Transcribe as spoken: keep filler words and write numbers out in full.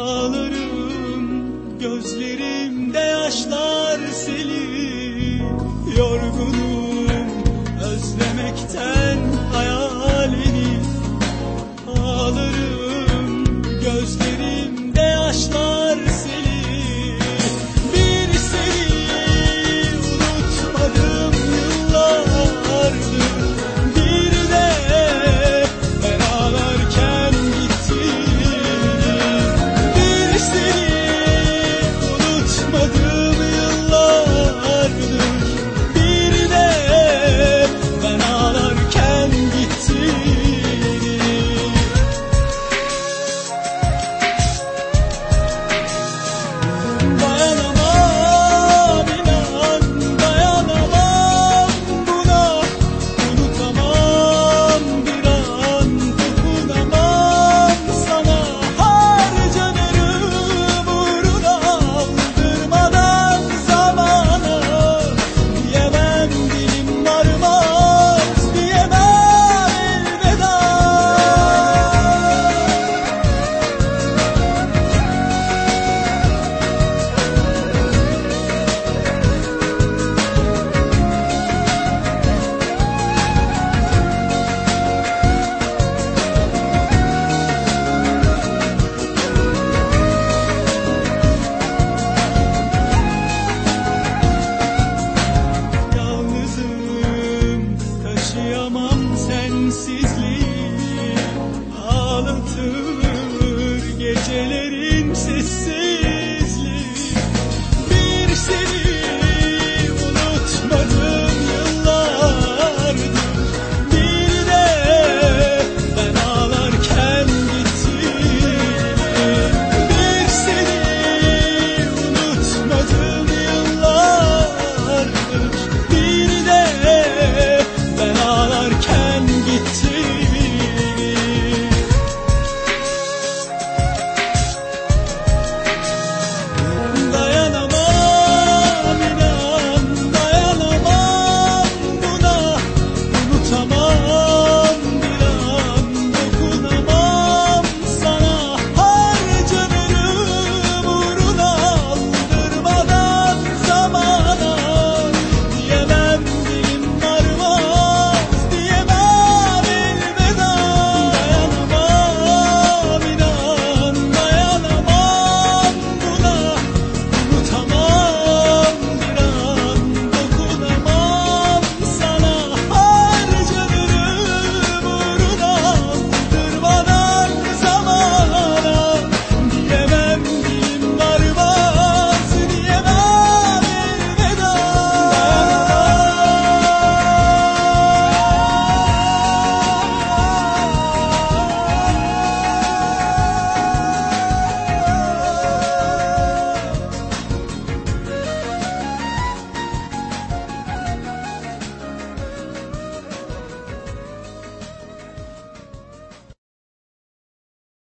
Ağlarım, gözlerimde yaşlar seli. Yorgunum özlemekten hayalini. Ağlarım, gözlerimde yaşlar seli. Bir seni unutmadım yıllardır. Bir de ben ağlarken gittin. Bir seni unutmadım yıllardır. Bir de ben ağlarken gittin. Dayanamam inan, dayanamam buna. Unutamam bir an, dokunamam sana. Harcanırım uğruna, aldırmadan zamana. Diyemem dilim varmaz, diyemem elveda. Yalnızım, taşıyamam sensizliği. Ağlatır gecelerin sesi.